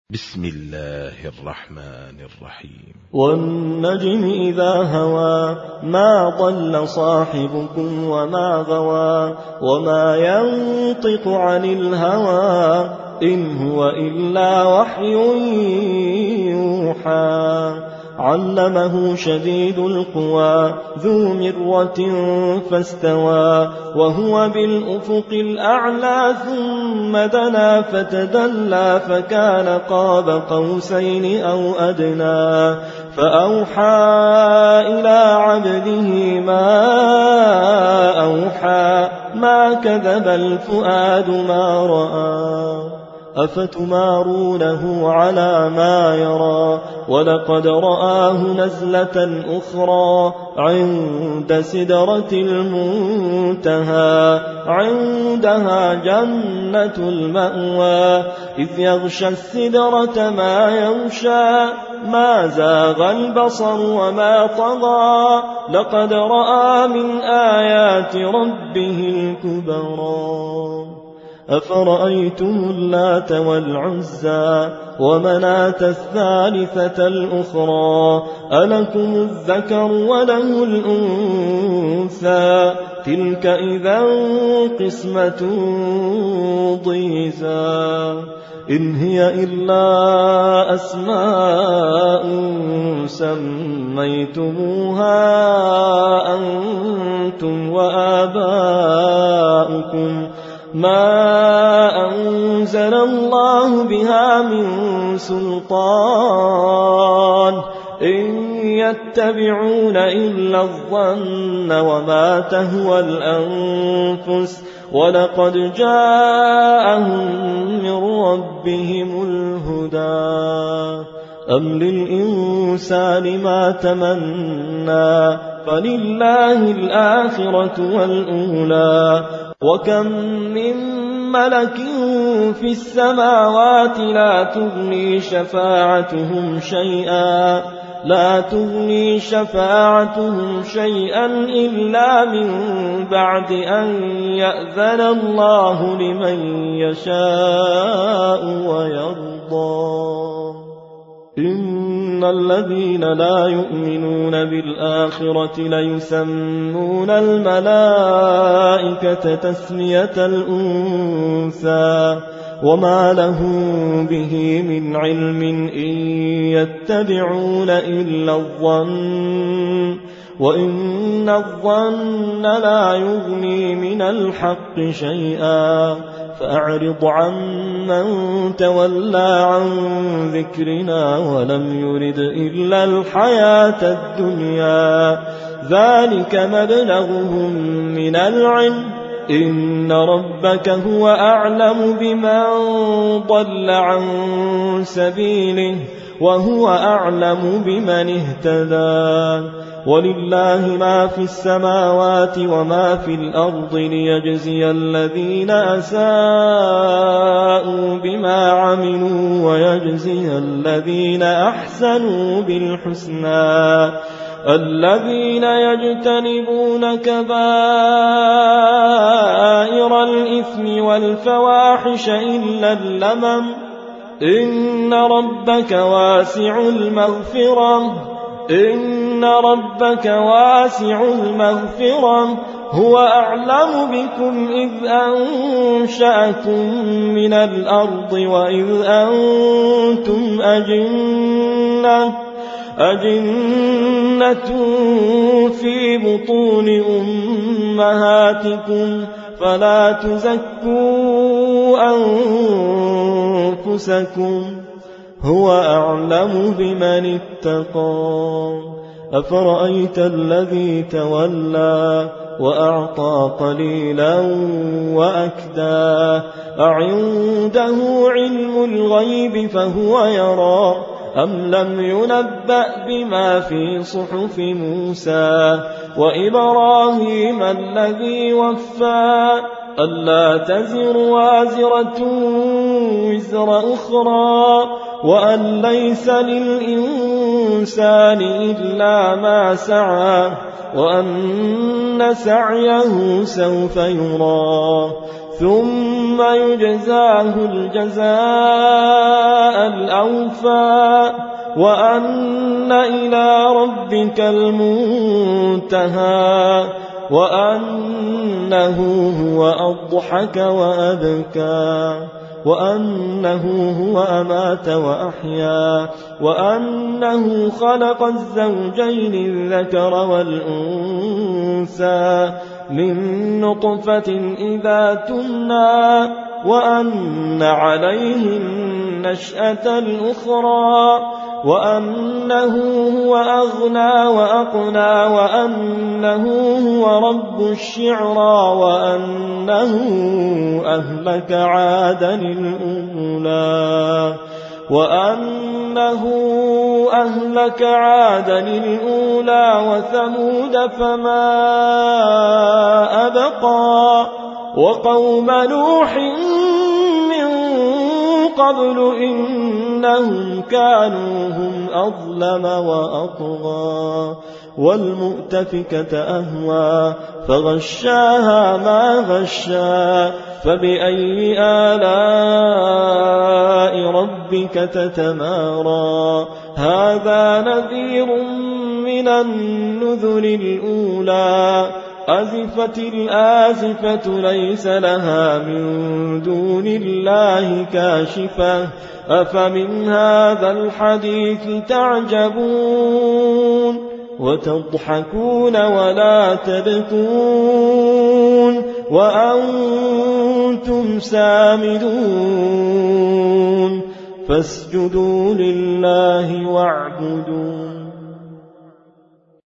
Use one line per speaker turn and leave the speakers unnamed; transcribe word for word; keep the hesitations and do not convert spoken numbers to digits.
بسم الله الرحمن الرحيم.
والنجم إذا هوى ما ضل صاحبكم وما غوى وما ينطق عن الهوى إن هو إلا وحي يوحى علمه شديد القوى ذو مرة فاستوى وهو بالأفق الأعلى ثم دنا فتدلى فكان قاب قوسين أو أدنى فأوحى إلى عبده ما أوحى ما كذب الفؤاد ما رأى أفتمارونه على ما يرى ولقد رآه نزلة أخرى عند سدرة المنتهى عندها جنة المأوى إذ يغشى السدرة ما يغشى ما زاغ البصر وما طغى لقد رأى من آيات ربه الكبرى أفرأيتم اللات والعزى ومناة الثالثة الأخرى ألكم الذكر وله الأنثى تلك إذا قسمة ضيزى إن هي إلا أسماء سميتموها أنتم وآباؤكم ما أنزل الله بها من سلطان إن يتبعون إلا الظن وما تهوى الأنفس ولقد جاءهم من ربهم الهدى أم للإنسان ما تمنى فلله الآخرة والأولى وكم من ملك في السماوات لا تغني شفاعتهم شيئا لا تغني شفاعتهم شيئا إلا من بعد أن يأذن الله لمن يشاء ويرضى إن الذين لا يؤمنون بالآخرة ليسمون الملائكة تسمية الأنثى وما لهم به من علم إن يتبعون إلا الظن وإن الظن لا يغني من الحق شيئا فأعرض عمن تولى عن ذكرنا ولم يرد إلا الحياة الدنيا ذلك مبلغهم من العلم إن ربك هو أعلم بمن ضل عن سبيله وهو أعلم بمن اهتدى ولله ما في السماوات وما في الأرض ليجزي الذين أساءوا بما عملوا ويجزي الذين أحسنوا بالحسنى الذين يجتنبون كبائر الإثم والفواحش إلا اللمم إن ربك واسع المغفرة إن ربك واسع المغفرة هو أعلم بكم إذ أنشأكم من الأرض وإذ أنتم أجنة أجنة في بطون أمهاتكم فلا تزكوا أنفسكم هو أعلم بمن اتقى أفرأيت الذي تولى وأعطى قليلا وأكدى أعنده علم الغيب فهو يرى أم لم ينبأ بما في صحف موسى وإبراهيم الذي وفى ألا تزر وازرة وزر أخرى وأن ليس للإنسان إلا ما سعى وأن سعيه سوف يرى ثم يجزاه الجزاء الأوفى وأن إلى ربك المنتهى وأنه هو أضحك وأبكى وأنه هو أمات وأحيا وأنه خلق الزوجين الذكر والأنثى من نطفة إذا تمنى وأن عليه النشأة الأخرى وأنه هو أغنى وأقنى وأنه هو رب الشعرى وأنه أهلك عادا الأولى وأنه أهلك عادا الأولى وثمود فما أبقى وقوم نوح من قبل إنهم كانوا هم أظلم وأطغى والمؤتفكة أهوى فغشاها ما غشا فبأي آلاء ربك تتمارى هذا نذير من النذر الأولى أزفت الآزفة ليس لها من دون الله كاشفة أفمن هذا الحديث تعجبون وتضحكون ولا تبكون وأنتم سامدون فاسجدوا لله واعبدوا